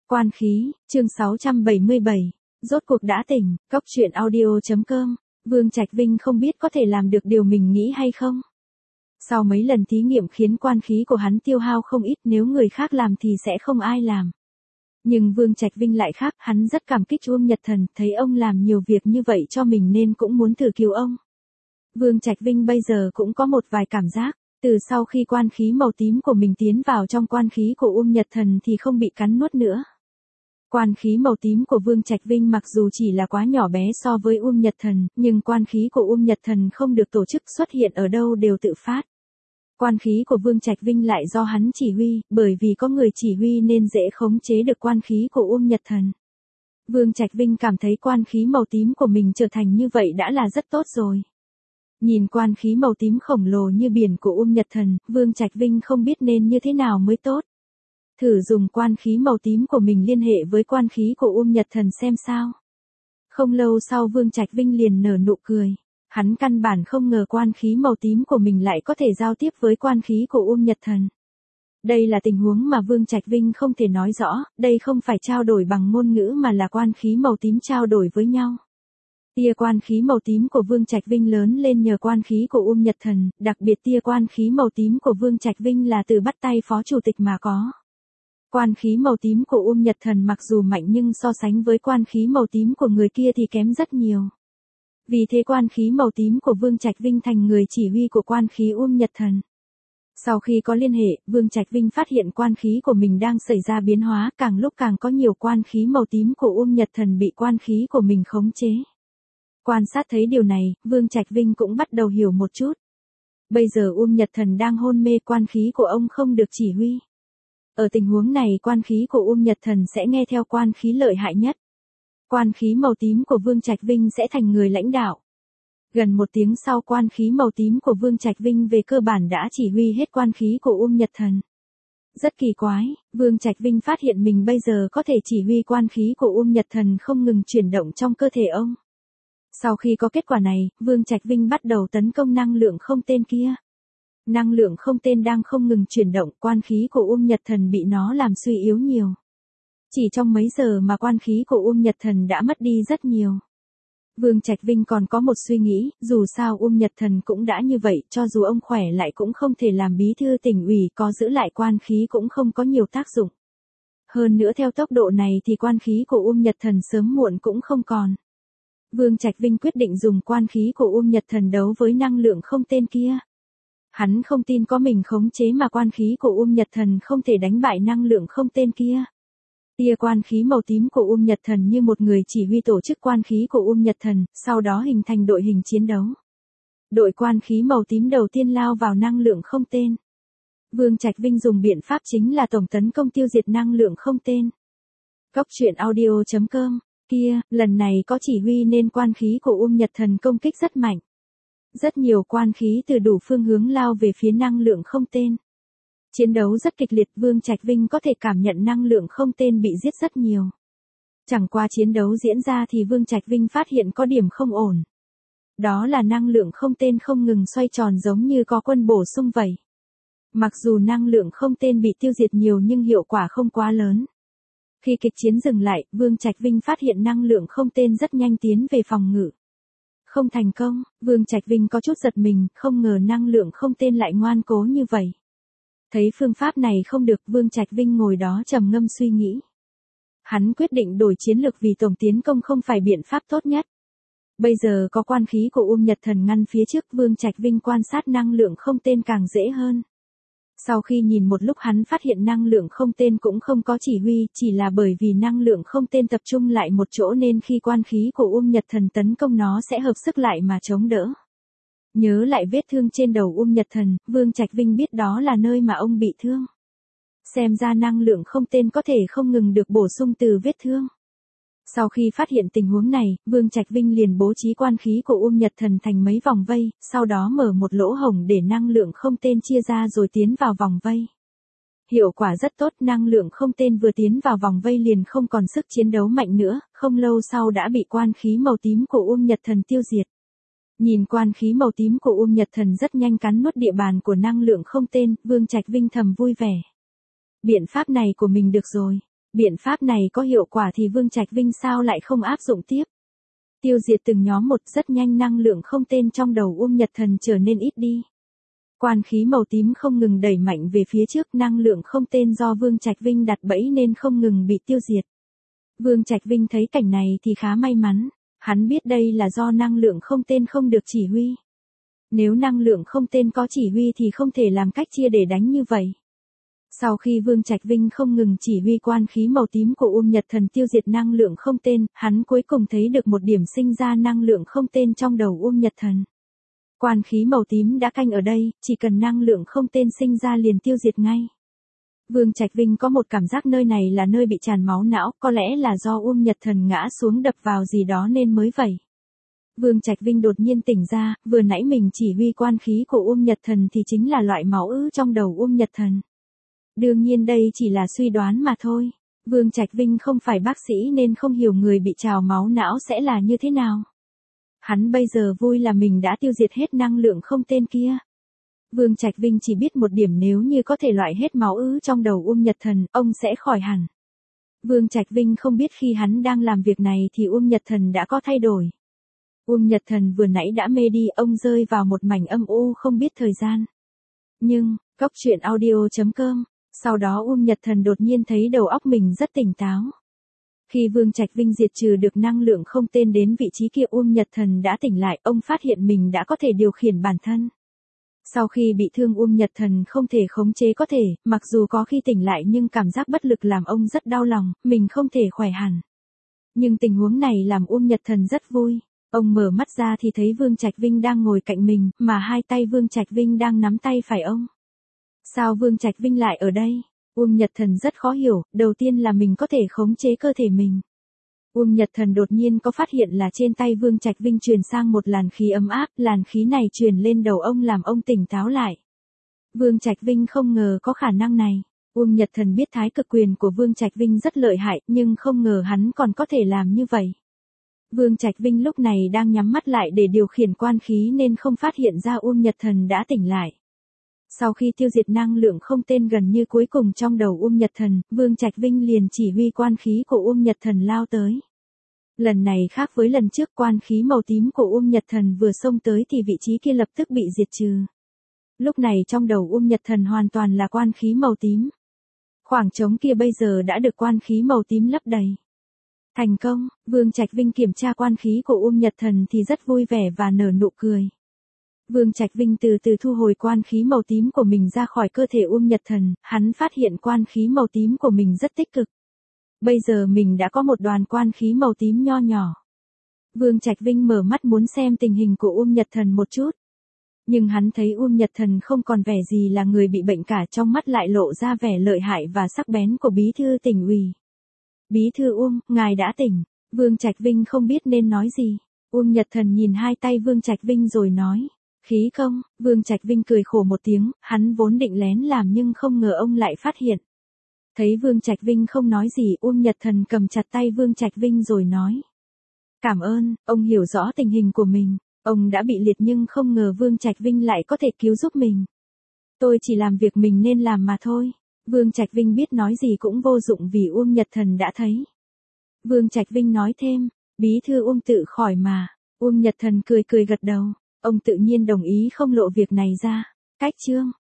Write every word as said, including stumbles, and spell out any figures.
Quan khí, chương sáu trăm bảy mươi bảy, rốt cuộc đã tỉnh, cốc truyện audio chấm com, Vương Trạch Vinh không biết có thể làm được điều mình nghĩ hay không. Sau mấy lần thí nghiệm khiến quan khí của hắn tiêu hao không ít, nếu người khác làm thì sẽ không ai làm. Nhưng Vương Trạch Vinh lại khác, hắn rất cảm kích Uông Nhật Thần, thấy ông làm nhiều việc như vậy cho mình nên cũng muốn thử cứu ông. Vương Trạch Vinh bây giờ cũng có một vài cảm giác, từ sau khi quan khí màu tím của mình tiến vào trong quan khí của Uông Nhật Thần thì không bị cắn nuốt nữa. Quan khí màu tím của Vương Trạch Vinh mặc dù chỉ là quá nhỏ bé so với Uông Nhật Thần, nhưng quan khí của Uông Nhật Thần không được tổ chức xuất hiện ở đâu đều tự phát. Quan khí của Vương Trạch Vinh lại do hắn chỉ huy, bởi vì có người chỉ huy nên dễ khống chế được quan khí của Uông Nhật Thần. Vương Trạch Vinh cảm thấy quan khí màu tím của mình trở thành như vậy đã là rất tốt rồi. Nhìn quan khí màu tím khổng lồ như biển của Uông Nhật Thần, Vương Trạch Vinh không biết nên như thế nào mới tốt. Thử dùng quan khí màu tím của mình liên hệ với quan khí của Uông Nhật Thần xem sao. Không lâu sau Vương Trạch Vinh liền nở nụ cười. Hắn căn bản không ngờ quan khí màu tím của mình lại có thể giao tiếp với quan khí của Uông Nhật Thần. Đây là tình huống mà Vương Trạch Vinh không thể nói rõ, đây không phải trao đổi bằng ngôn ngữ mà là quan khí màu tím trao đổi với nhau. Tia quan khí màu tím của Vương Trạch Vinh lớn lên nhờ quan khí của Uông Nhật Thần, đặc biệt tia quan khí màu tím của Vương Trạch Vinh là từ bắt tay phó chủ tịch mà có. Quan khí màu tím của Uông Nhật Thần mặc dù mạnh nhưng so sánh với quan khí màu tím của người kia thì kém rất nhiều. Vì thế quan khí màu tím của Vương Trạch Vinh thành người chỉ huy của quan khí Uông Nhật Thần. Sau khi có liên hệ, Vương Trạch Vinh phát hiện quan khí của mình đang xảy ra biến hóa, càng lúc càng có nhiều quan khí màu tím của Uông Nhật Thần bị quan khí của mình khống chế. Quan sát thấy điều này, Vương Trạch Vinh cũng bắt đầu hiểu một chút. Bây giờ Uông Nhật Thần đang hôn mê, quan khí của ông không được chỉ huy. Ở tình huống này quan khí của Uông Nhật Thần sẽ nghe theo quan khí lợi hại nhất. Quan khí màu tím của Vương Trạch Vinh sẽ thành người lãnh đạo. Gần một tiếng sau quan khí màu tím của Vương Trạch Vinh về cơ bản đã chỉ huy hết quan khí của Uông Nhật Thần. Rất kỳ quái, Vương Trạch Vinh phát hiện mình bây giờ có thể chỉ huy quan khí của Uông Nhật Thần không ngừng chuyển động trong cơ thể ông. Sau khi có kết quả này, Vương Trạch Vinh bắt đầu tấn công năng lượng không tên kia. Năng lượng không tên đang không ngừng chuyển động, quan khí của Uông Nhật Thần bị nó làm suy yếu nhiều. Chỉ trong mấy giờ mà quan khí của Uông Nhật Thần đã mất đi rất nhiều. Vương Trạch Vinh còn có một suy nghĩ, dù sao Uông Nhật Thần cũng đã như vậy, cho dù ông khỏe lại cũng không thể làm bí thư tỉnh ủy, có giữ lại quan khí cũng không có nhiều tác dụng. Hơn nữa theo tốc độ này thì quan khí của Uông Nhật Thần sớm muộn cũng không còn. Vương Trạch Vinh quyết định dùng quan khí của Uông Nhật Thần đấu với năng lượng không tên kia. Hắn không tin có mình khống chế mà quan khí của Uông Nhật Thần không thể đánh bại năng lượng không tên kia. Tia quan khí màu tím của Uông Nhật Thần như một người chỉ huy tổ chức quan khí của Uông Nhật Thần, sau đó hình thành đội hình chiến đấu. Đội quan khí màu tím đầu tiên lao vào năng lượng không tên. Vương Trạch Vinh dùng biện pháp chính là tổng tấn công tiêu diệt năng lượng không tên. Cốc truyện audio chấm com, kia, lần này có chỉ huy nên quan khí của Uông Nhật Thần công kích rất mạnh. Rất nhiều quan khí từ đủ phương hướng lao về phía năng lượng không tên. Chiến đấu rất kịch liệt, Vương Trạch Vinh có thể cảm nhận năng lượng không tên bị giết rất nhiều. Chẳng qua chiến đấu diễn ra thì Vương Trạch Vinh phát hiện có điểm không ổn. Đó là năng lượng không tên không ngừng xoay tròn giống như có quân bổ sung vậy. Mặc dù năng lượng không tên bị tiêu diệt nhiều nhưng hiệu quả không quá lớn. Khi kịch chiến dừng lại, Vương Trạch Vinh phát hiện năng lượng không tên rất nhanh tiến về phòng ngự. Không thành công, Vương Trạch Vinh có chút giật mình, không ngờ năng lượng không tên lại ngoan cố như vậy. Thấy phương pháp này không được, Vương Trạch Vinh ngồi đó trầm ngâm suy nghĩ. Hắn quyết định đổi chiến lược vì tổng tiến công không phải biện pháp tốt nhất. Bây giờ có quan khí của Uông Nhật Thần ngăn phía trước, Vương Trạch Vinh quan sát năng lượng không tên càng dễ hơn. Sau khi nhìn một lúc hắn phát hiện năng lượng không tên cũng không có chỉ huy, chỉ là bởi vì năng lượng không tên tập trung lại một chỗ nên khi quan khí của Uông Nhật Thần tấn công nó sẽ hợp sức lại mà chống đỡ. Nhớ lại vết thương trên đầu Uông Nhật Thần, Vương Trạch Vinh biết đó là nơi mà ông bị thương. Xem ra năng lượng không tên có thể không ngừng được bổ sung từ vết thương. Sau khi phát hiện tình huống này, Vương Trạch Vinh liền bố trí quan khí của Uông Nhật Thần thành mấy vòng vây, sau đó mở một lỗ hổng để năng lượng không tên chia ra rồi tiến vào vòng vây. Hiệu quả rất tốt, năng lượng không tên vừa tiến vào vòng vây liền không còn sức chiến đấu mạnh nữa, không lâu sau đã bị quan khí màu tím của Uông Nhật Thần tiêu diệt. Nhìn quan khí màu tím của Uông Nhật Thần rất nhanh cắn nuốt địa bàn của năng lượng không tên, Vương Trạch Vinh thầm vui vẻ. Biện pháp này của mình được rồi. Biện pháp này có hiệu quả thì Vương Trạch Vinh sao lại không áp dụng tiếp? Tiêu diệt từng nhóm một, rất nhanh năng lượng không tên trong đầu Uông Nhật Thần trở nên ít đi. Quan khí màu tím không ngừng đẩy mạnh về phía trước, năng lượng không tên do Vương Trạch Vinh đặt bẫy nên không ngừng bị tiêu diệt. Vương Trạch Vinh thấy cảnh này thì khá may mắn, hắn biết đây là do năng lượng không tên không được chỉ huy. Nếu năng lượng không tên có chỉ huy thì không thể làm cách chia để đánh như vậy. Sau khi Vương Trạch Vinh không ngừng chỉ huy quan khí màu tím của Uông Nhật Thần tiêu diệt năng lượng không tên, hắn cuối cùng thấy được một điểm sinh ra năng lượng không tên trong đầu Uông Nhật Thần. Quan khí màu tím đã canh ở đây, chỉ cần năng lượng không tên sinh ra liền tiêu diệt ngay. Vương Trạch Vinh có một cảm giác nơi này là nơi bị tràn máu não, có lẽ là do Uông Nhật Thần ngã xuống đập vào gì đó nên mới vậy. Vương Trạch Vinh đột nhiên tỉnh ra, vừa nãy mình chỉ huy quan khí của Uông Nhật Thần thì chính là loại máu ứ trong đầu Uông Nhật Thần. Đương nhiên đây chỉ là suy đoán mà thôi. Vương Trạch Vinh không phải bác sĩ nên không hiểu người bị trào máu não sẽ là như thế nào. Hắn bây giờ vui là mình đã tiêu diệt hết năng lượng không tên kia. Vương Trạch Vinh chỉ biết một điểm, nếu như có thể loại hết máu ứ trong đầu Uông Nhật Thần, ông sẽ khỏi hẳn. Vương Trạch Vinh không biết khi hắn đang làm việc này thì Uông Nhật Thần đã có thay đổi. Uông Nhật Thần vừa nãy đã mê đi, ông rơi vào một mảnh âm u không biết thời gian. Nhưng, Cốc truyện audio chấm com, sau đó Uông Nhật Thần đột nhiên thấy đầu óc mình rất tỉnh táo. Khi Vương Trạch Vinh diệt trừ được năng lượng không tên đến vị trí kia, Uông Nhật Thần đã tỉnh lại, ông phát hiện mình đã có thể điều khiển bản thân. Sau khi bị thương Uông Nhật Thần không thể khống chế có thể, mặc dù có khi tỉnh lại nhưng cảm giác bất lực làm ông rất đau lòng, mình không thể khỏe hẳn. Nhưng tình huống này làm Uông Nhật Thần rất vui. Ông mở mắt ra thì thấy Vương Trạch Vinh đang ngồi cạnh mình, mà hai tay Vương Trạch Vinh đang nắm tay phải ông. Sao Vương Trạch Vinh lại ở đây? Uông Nhật Thần rất khó hiểu, đầu tiên là mình có thể khống chế cơ thể mình. Uông Nhật Thần đột nhiên có phát hiện là trên tay Vương Trạch Vinh truyền sang một làn khí ấm áp, làn khí này truyền lên đầu ông làm ông tỉnh táo lại. Vương Trạch Vinh không ngờ có khả năng này. Uông Nhật Thần biết thái cực quyền của Vương Trạch Vinh rất lợi hại, nhưng không ngờ hắn còn có thể làm như vậy. Vương Trạch Vinh lúc này đang nhắm mắt lại để điều khiển quan khí nên không phát hiện ra Uông Nhật Thần đã tỉnh lại. Sau khi tiêu diệt năng lượng không tên gần như cuối cùng trong đầu Uông Nhật Thần, Vương Trạch Vinh liền chỉ huy quan khí của Uông Nhật Thần lao tới. Lần này khác với lần trước, quan khí màu tím của Uông Nhật Thần vừa xông tới thì vị trí kia lập tức bị diệt trừ. Lúc này trong đầu Uông Nhật Thần hoàn toàn là quan khí màu tím. Khoảng trống kia bây giờ đã được quan khí màu tím lấp đầy. Thành công, Vương Trạch Vinh kiểm tra quan khí của Uông Nhật Thần thì rất vui vẻ và nở nụ cười. Vương Trạch Vinh từ từ thu hồi quan khí màu tím của mình ra khỏi cơ thể Uông Nhật Thần, hắn phát hiện quan khí màu tím của mình rất tích cực. Bây giờ mình đã có một đoàn quan khí màu tím nho nhỏ. Vương Trạch Vinh mở mắt muốn xem tình hình của Uông Nhật Thần một chút. Nhưng hắn thấy Uông Nhật Thần không còn vẻ gì là người bị bệnh cả, trong mắt lại lộ ra vẻ lợi hại và sắc bén của bí thư tỉnh ủy. Bí thư Uông, ngài đã tỉnh. Vương Trạch Vinh không biết nên nói gì. Uông Nhật Thần nhìn hai tay Vương Trạch Vinh rồi nói. Khí không? Vương Trạch Vinh cười khổ một tiếng, hắn vốn định lén làm nhưng không ngờ ông lại phát hiện. Thấy Vương Trạch Vinh không nói gì, Uông Nhật Thần cầm chặt tay Vương Trạch Vinh rồi nói. Cảm ơn, ông hiểu rõ tình hình của mình. Ông đã bị liệt nhưng không ngờ Vương Trạch Vinh lại có thể cứu giúp mình. Tôi chỉ làm việc mình nên làm mà thôi. Vương Trạch Vinh biết nói gì cũng vô dụng vì Uông Nhật Thần đã thấy. Vương Trạch Vinh nói thêm, bí thư Uông tự khỏi mà. Uông Nhật Thần cười cười gật đầu. Ông tự nhiên đồng ý không lộ việc này ra. Cách chương.